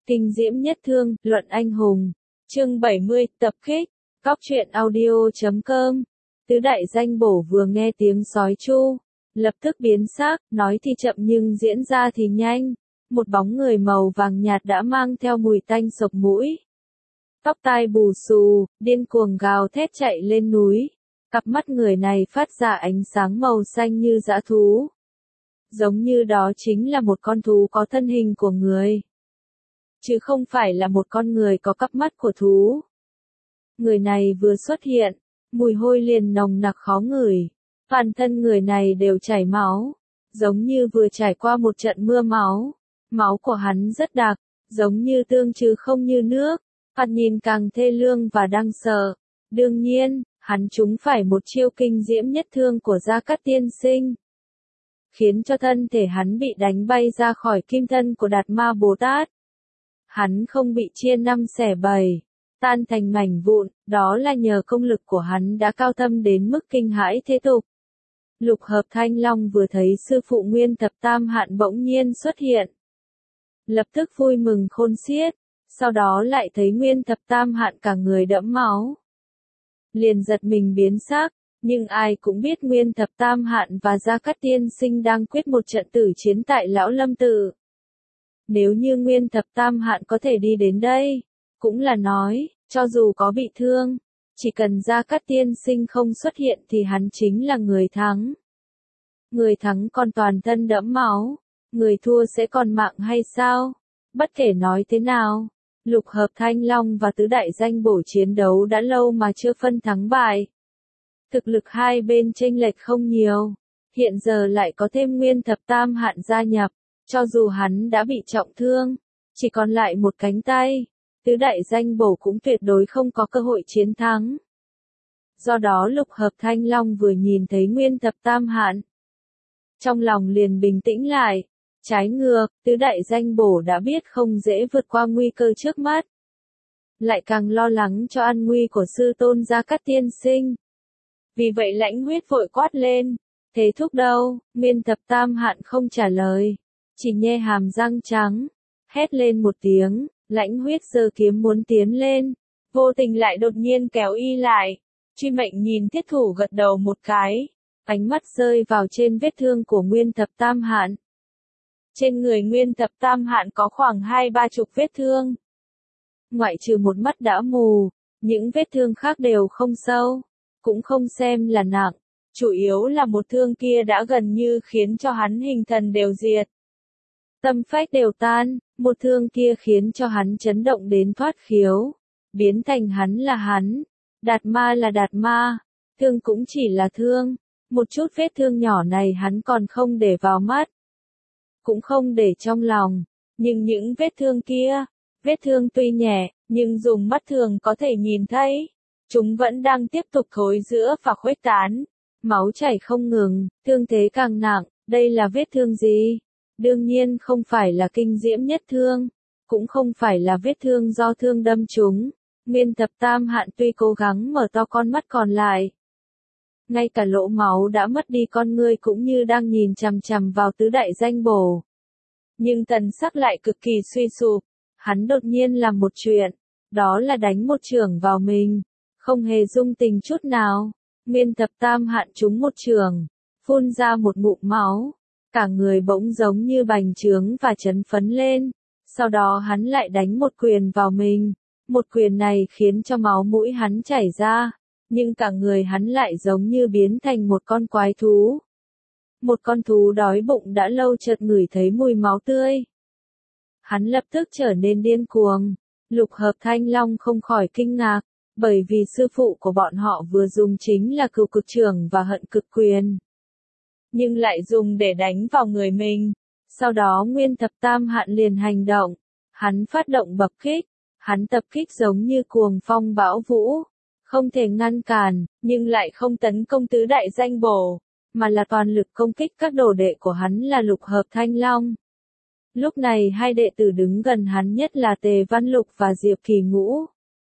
Kinh diễm nhất thương, luận anh hùng. Chương 70, tập kích. Cóc truyện audio.com. Tứ đại danh bổ vừa nghe tiếng sói chu, lập tức biến sắc, nói thì chậm nhưng diễn ra thì nhanh. Một bóng người màu vàng nhạt đã mang theo mùi tanh sộc mũi. Tóc tai bù xù, điên cuồng gào thét chạy lên núi. Cặp mắt người này phát ra ánh sáng màu xanh như dã thú. Giống như đó chính là một con thú có thân hình của người, chứ không phải là một con người có cặp mắt của thú. Người này vừa xuất hiện, mùi hôi liền nồng nặc khó ngửi. Toàn thân người này đều chảy máu, giống như vừa trải qua một trận mưa máu. Máu của hắn rất đặc, giống như tương chứ không như nước. Thoạt nhìn càng thê lương và đáng sợ. Đương nhiên, hắn trúng phải một chiêu kinh diễm nhất thương của Gia Cát tiên sinh, khiến cho thân thể hắn bị đánh bay ra khỏi kim thân của Đạt Ma Bồ Tát. Hắn không bị chia năm xẻ bảy, tan thành mảnh vụn, đó là nhờ công lực của hắn đã cao thâm đến mức kinh hãi thế tục. Lục Hợp Thanh Long vừa thấy sư phụ Nguyên Thập Tam Hạn bỗng nhiên xuất hiện, lập tức vui mừng khôn xiết, sau đó lại thấy Nguyên Thập Tam Hạn cả người đẫm máu, liền giật mình biến sắc. Nhưng ai cũng biết Nguyên Thập Tam Hạn và Gia Cát tiên sinh đang quyết một trận tử chiến tại Lão Lâm Tự. Nếu như Nguyên Thập Tam Hạn có thể đi đến đây, cũng là nói, cho dù có bị thương, chỉ cần Gia Cát tiên sinh không xuất hiện thì hắn chính là người thắng. Người thắng còn toàn thân đẫm máu, người thua sẽ còn mạng hay sao? Bất kể nói thế nào, Lục Hợp Thanh Long và tứ đại danh bổ chiến đấu đã lâu mà chưa phân thắng bại. Thực lực hai bên chênh lệch không nhiều, hiện giờ lại có thêm Nguyên Thập Tam Hạn gia nhập, cho dù hắn đã bị trọng thương, chỉ còn lại một cánh tay, tứ đại danh bổ cũng tuyệt đối không có cơ hội chiến thắng. Do đó Lục Hợp Thanh Long vừa nhìn thấy Nguyên Thập Tam Hạn, trong lòng liền bình tĩnh lại. Trái ngược, tứ đại danh bổ đã biết không dễ vượt qua nguy cơ trước mắt, lại càng lo lắng cho an nguy của sư tôn Gia Cát tiên sinh. Vì vậy Lãnh Huyết vội quát lên, thế thúc đâu? Nguyên Thập Tam Hạn không trả lời, chỉ nhe hàm răng trắng, hét lên một tiếng. Lãnh Huyết giơ kiếm muốn tiến lên, vô tình lại đột nhiên kéo y lại. Truy Mệnh nhìn thiết thủ gật đầu một cái, ánh mắt rơi vào trên vết thương của Nguyên Thập Tam Hạn. Trên người Nguyên Thập Tam Hạn có khoảng 20-30 vết thương. Ngoại trừ một mắt đã mù, những vết thương khác đều không sâu, cũng không xem là nặng, chủ yếu là một thương kia đã gần như khiến cho hắn hình thần đều diệt, tâm phách đều tan. Một thương kia khiến cho hắn chấn động đến thoát khiếu, biến thành hắn là hắn, Đạt Ma là Đạt Ma, thương cũng chỉ là thương. Một chút vết thương nhỏ này hắn còn không để vào mắt, cũng không để trong lòng, nhưng những vết thương kia, vết thương tuy nhẹ, nhưng dùng mắt thường có thể nhìn thấy, chúng vẫn đang tiếp tục thối rữa và khuếch tán, máu chảy không ngừng, thương thế càng nặng. Đây là vết thương gì? Đương nhiên không phải là kinh diễm nhất thương, cũng không phải là vết thương do thương đâm trúng. Nguyên Thập Tam Hạn tuy cố gắng mở to con mắt còn lại, ngay cả lỗ máu đã mất đi con ngươi cũng như đang nhìn chằm chằm vào tứ đại danh bổ. Nhưng thần sắc lại cực kỳ suy sụp, hắn đột nhiên làm một chuyện, đó là đánh một chưởng vào mình, không hề dung tình chút nào. Nguyên Thập Tam Hạn trúng một chưởng, phun ra một ngụm máu, cả người bỗng giống như bành trướng và chấn phấn lên. Sau đó hắn lại đánh một quyền vào mình, một quyền này khiến cho máu mũi hắn chảy ra, nhưng cả người hắn lại giống như biến thành một con quái thú. Một con thú đói bụng đã lâu chợt ngửi thấy mùi máu tươi. Hắn lập tức trở nên điên cuồng. Lục Hợp Thanh Long không khỏi kinh ngạc, bởi vì sư phụ của bọn họ vừa dùng chính là Cửu Cực Chưởng và Hận Cực Quyền, nhưng lại dùng để đánh vào người mình. Sau đó Nguyên Thập Tam Hạn liền hành động, hắn phát động bập kích, hắn tập kích giống như cuồng phong bão vũ, không thể ngăn cản, nhưng lại không tấn công tứ đại danh bổ, mà là toàn lực công kích các đồ đệ của hắn là Lục Hợp Thanh Long. Lúc này hai đệ tử đứng gần hắn nhất là Tề Văn Lục và Diệp Kỳ Ngũ.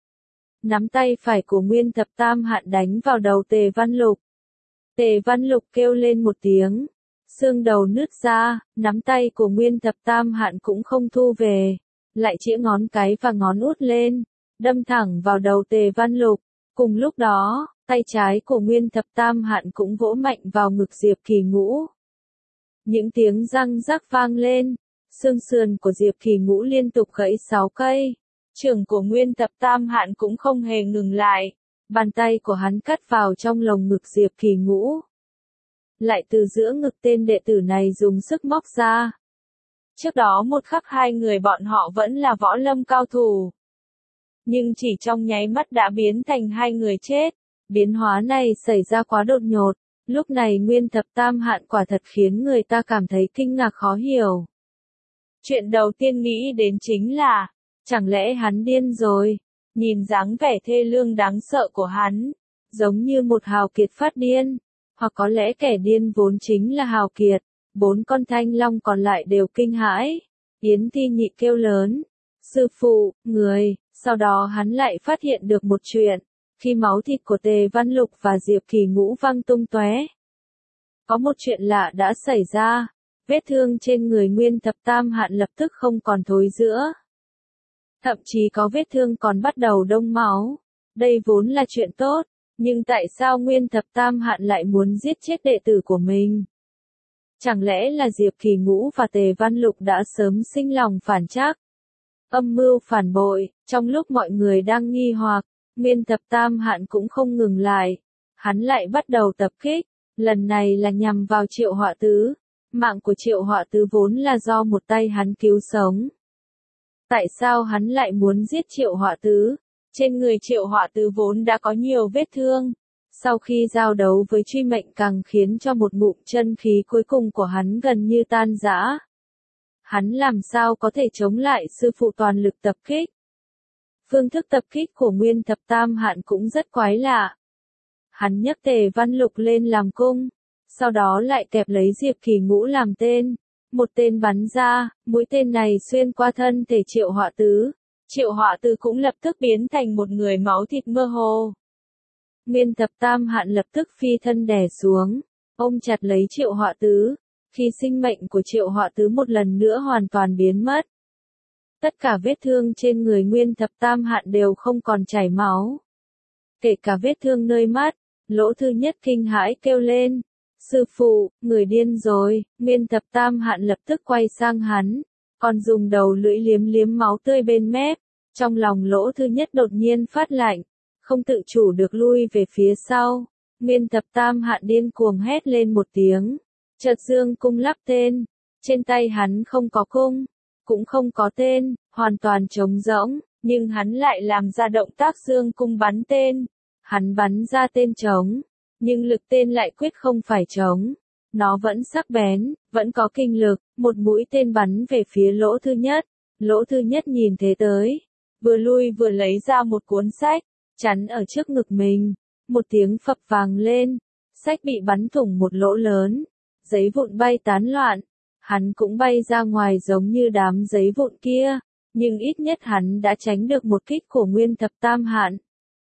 Nắm tay phải của Nguyên Thập Tam Hạn đánh vào đầu Tề Văn Lục. Tề Văn Lục kêu lên một tiếng, xương đầu nứt ra, nắm tay của Nguyên Thập Tam Hạn cũng không thu về, lại chĩa ngón cái và ngón út lên, đâm thẳng vào đầu Tề Văn Lục. Cùng lúc đó, tay trái của Nguyên Thập Tam Hạn cũng vỗ mạnh vào ngực Diệp Kỳ Ngũ. Những tiếng răng rắc vang lên, xương sườn của Diệp Kỳ Ngũ liên tục gãy 6 cây. Chưởng của Nguyên Thập Tam Hạn cũng không hề ngừng lại, bàn tay của hắn cắt vào trong lồng ngực Diệp Kỳ Ngũ. Lại từ giữa ngực tên đệ tử này dùng sức móc ra. Trước đó một khắc hai người bọn họ vẫn là võ lâm cao thủ. Nhưng chỉ trong nháy mắt đã biến thành hai người chết. Biến hóa này xảy ra quá đột ngột. Lúc này Nguyên Thập Tam Hạn quả thật khiến người ta cảm thấy kinh ngạc khó hiểu. Chuyện đầu tiên nghĩ đến chính là, chẳng lẽ hắn điên rồi? Nhìn dáng vẻ thê lương đáng sợ của hắn, giống như một hào kiệt phát điên. Hoặc có lẽ kẻ điên vốn chính là hào kiệt. 4 con thanh long còn lại đều kinh hãi. Yến Ti Nhị kêu lớn, sư phụ, người. Sau đó hắn lại phát hiện được một chuyện. Khi máu thịt của Tề Văn Lục và Diệp Kỳ Ngũ văng tung tóe, có một chuyện lạ đã xảy ra. Vết thương trên người Nguyên Thập Tam Hạn lập tức không còn thối rữa. Thậm chí có vết thương còn bắt đầu đông máu. Đây vốn là chuyện tốt, nhưng tại sao Nguyên Thập Tam Hạn lại muốn giết chết đệ tử của mình? Chẳng lẽ là Diệp Kỳ Ngũ và Tề Văn Lục đã sớm sinh lòng phản trắc? Âm mưu phản bội. Trong lúc mọi người đang nghi hoặc, Nguyên Thập Tam Hạn cũng không ngừng lại. Hắn lại bắt đầu tập kích, lần này là nhằm vào Triệu Họa Tứ. Mạng của Triệu Họa Tứ vốn là do một tay hắn cứu sống. Tại sao hắn lại muốn giết Triệu Họa Tứ? Trên người Triệu Họa Tứ vốn đã có nhiều vết thương. Sau khi giao đấu với Truy Mệnh càng khiến cho một ngụm chân khí cuối cùng của hắn gần như tan rã. Hắn làm sao có thể chống lại sư phụ toàn lực tập kích? Phương thức tập kích của Nguyên Thập Tam Hạn cũng rất quái lạ. Hắn nhấc Tề Văn Lục lên làm cung, sau đó lại kẹp lấy Diệp Kỳ Ngũ làm tên. Một tên bắn ra, mũi tên này xuyên qua thân thể Triệu Họa Tứ. Triệu Họa Tứ cũng lập tức biến thành một người máu thịt mơ hồ. Nguyên Thập Tam Hạn lập tức phi thân đè xuống, ôm chặt lấy Triệu Họa Tứ, khi sinh mệnh của Triệu Họa Tứ một lần nữa hoàn toàn biến mất. Tất cả vết thương trên người Nguyên Thập Tam Hạn đều không còn chảy máu. Kể cả vết thương nơi mắt, Lỗ Thư Nhất kinh hãi kêu lên, sư phụ, người điên rồi. Nguyên Thập Tam Hạn lập tức quay sang hắn, còn dùng đầu lưỡi liếm liếm máu tươi bên mép. Trong lòng Lỗ Thư Nhất đột nhiên phát lạnh, không tự chủ được lui về phía sau. Nguyên Thập Tam Hạn điên cuồng hét lên một tiếng, chợt dương cung lắp tên. Trên tay hắn không có cung, cũng không có tên, hoàn toàn trống rỗng, nhưng hắn lại làm ra động tác dương cung bắn tên. Hắn bắn ra tên trống, nhưng lực tên lại quyết không phải trống. Nó vẫn sắc bén, vẫn có kinh lực, một mũi tên bắn về phía Lỗ Thư Nhất. Lỗ Thư Nhất nhìn thế tới, vừa lui vừa lấy ra một cuốn sách, chắn ở trước ngực mình. Một tiếng phập vang lên, sách bị bắn thủng một lỗ lớn, giấy vụn bay tán loạn. Hắn cũng bay ra ngoài giống như đám giấy vụn kia, nhưng ít nhất hắn đã tránh được một kích của Nguyên Thập Tam Hạn.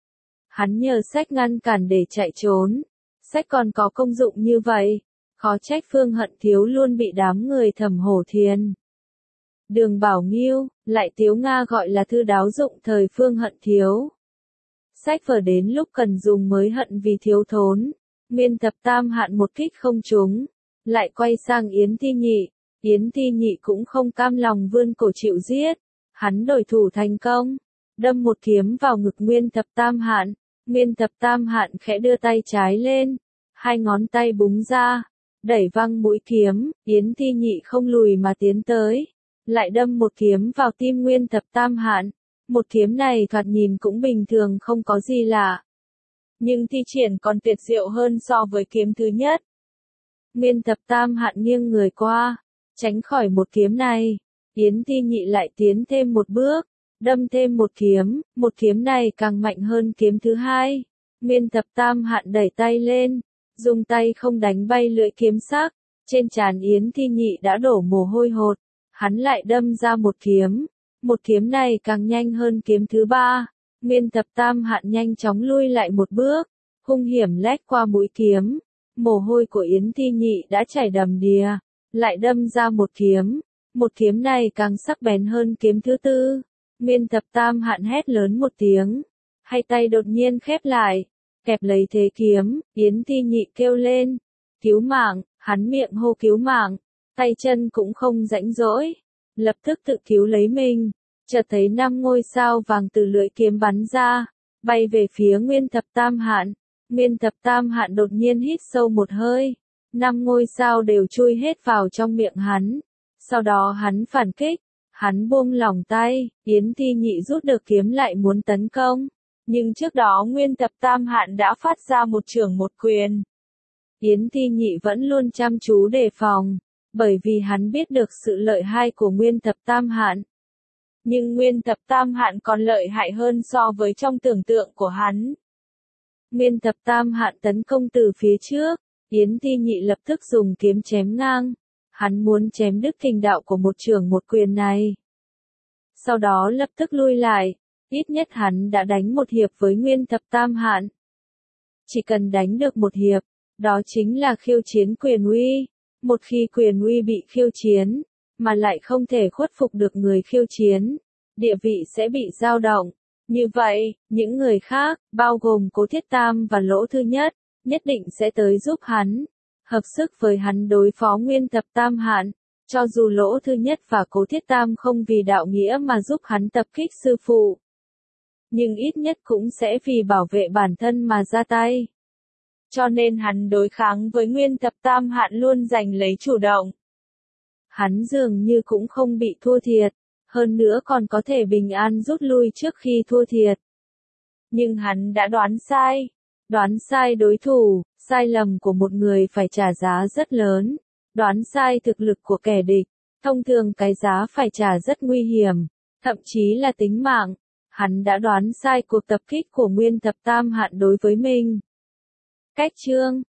Hắn nhờ sách ngăn cản để chạy trốn. Sách còn có công dụng như vậy, khó trách Phương Hận Thiếu luôn bị đám người Thẩm Hổ Thiền, Đường Bảo Nghiêu, lại Tiếu Nga gọi là thư đáo dụng thời Phương Hận Thiếu. Sách vở đến lúc cần dùng mới hận vì thiếu thốn. Nguyên Thập Tam Hạn một kích không trúng, lại quay sang Yến Ti Nhị. Yến Ti Nhị cũng không cam lòng vươn cổ chịu giết. Hắn đổi thủ thành công, đâm một kiếm vào ngực Nguyên Thập Tam Hạn. Nguyên Thập Tam Hạn khẽ đưa tay trái lên, hai ngón tay búng ra, đẩy văng mũi kiếm. Yến Ti Nhị không lùi mà tiến tới, lại đâm một kiếm vào tim Nguyên Thập Tam Hạn. Một kiếm này thoạt nhìn cũng bình thường không có gì lạ, nhưng thi triển còn tuyệt diệu hơn so với kiếm thứ nhất. Nguyên Thập Tam Hạn nghiêng người qua, tránh khỏi một kiếm này. Yến Ti Nhị lại tiến thêm một bước, đâm thêm một kiếm này càng mạnh hơn kiếm thứ hai. Nguyên Thập Tam Hạn đẩy tay lên, dùng tay không đánh bay lưỡi kiếm sắc. Trên trán Yến Ti Nhị đã đổ mồ hôi hột, hắn lại đâm ra một kiếm này càng nhanh hơn kiếm thứ ba. Nguyên Thập Tam Hạn nhanh chóng lui lại một bước, hung hiểm lách qua mũi kiếm. Mồ hôi của Yến Ti Nhị đã chảy đầm đìa, lại đâm ra một Một kiếm này càng sắc bén hơn kiếm thứ tư. Nguyên Thập Tam Hạn hét lớn một tiếng, hai tay đột nhiên khép lại, kẹp lấy thế kiếm. Yến Thi Nhị kêu lên, cứu mạng, hắn miệng hô cứu mạng, tay chân cũng không rãnh rỗi, lập tức tự cứu lấy mình. Chợt thấy 5 ngôi sao vàng từ lưỡi kiếm bắn ra, bay về phía Nguyên Thập Tam Hạn. Nguyên Thập Tam Hạn đột nhiên hít sâu một hơi, 5 ngôi sao đều chui hết vào trong miệng hắn. Sau đó hắn phản kích, hắn buông lỏng tay, Yến Thi Nhị rút được kiếm lại muốn tấn công. Nhưng trước đó Nguyên Thập Tam Hạn đã phát ra một chưởng một quyền. Yến Thi Nhị vẫn luôn chăm chú đề phòng, bởi vì hắn biết được sự lợi hại của Nguyên Thập Tam Hạn. Nhưng Nguyên Thập Tam Hạn còn lợi hại hơn so với trong tưởng tượng của hắn. Nguyên Thập Tam Hạn tấn công từ phía trước, Yến Thi Nhị lập tức dùng kiếm chém ngang. Hắn muốn chém đứt kình đạo của một chưởng một quyền này. Sau đó lập tức lui lại, ít nhất hắn đã đánh một hiệp với Nguyên Thập Tam Hạn. Chỉ cần đánh được một hiệp, đó chính là khiêu chiến quyền uy. Một khi quyền uy bị khiêu chiến, mà lại không thể khuất phục được người khiêu chiến, địa vị sẽ bị dao động. Như vậy, những người khác, bao gồm Cố Thiết Tam và Lỗ Thứ Nhất, nhất định sẽ tới giúp hắn, hợp sức với hắn đối phó Nguyên Thập Tam Hạn. Cho dù Lỗ Thứ Nhất và Cố Thiết Tam không vì đạo nghĩa mà giúp hắn tập kích sư phụ, nhưng ít nhất cũng sẽ vì bảo vệ bản thân mà ra tay. Cho nên hắn đối kháng với Nguyên Thập Tam Hạn luôn giành lấy chủ động. Hắn dường như cũng không bị thua thiệt, hơn nữa còn có thể bình an rút lui trước khi thua thiệt. Nhưng hắn đã đoán sai đối thủ, sai lầm của một người phải trả giá rất lớn, đoán sai thực lực của kẻ địch, thông thường cái giá phải trả rất nguy hiểm, thậm chí là tính mạng. Hắn đã đoán sai cuộc tập kích của Nguyên Thập Tam Hạn đối với mình. Cách chương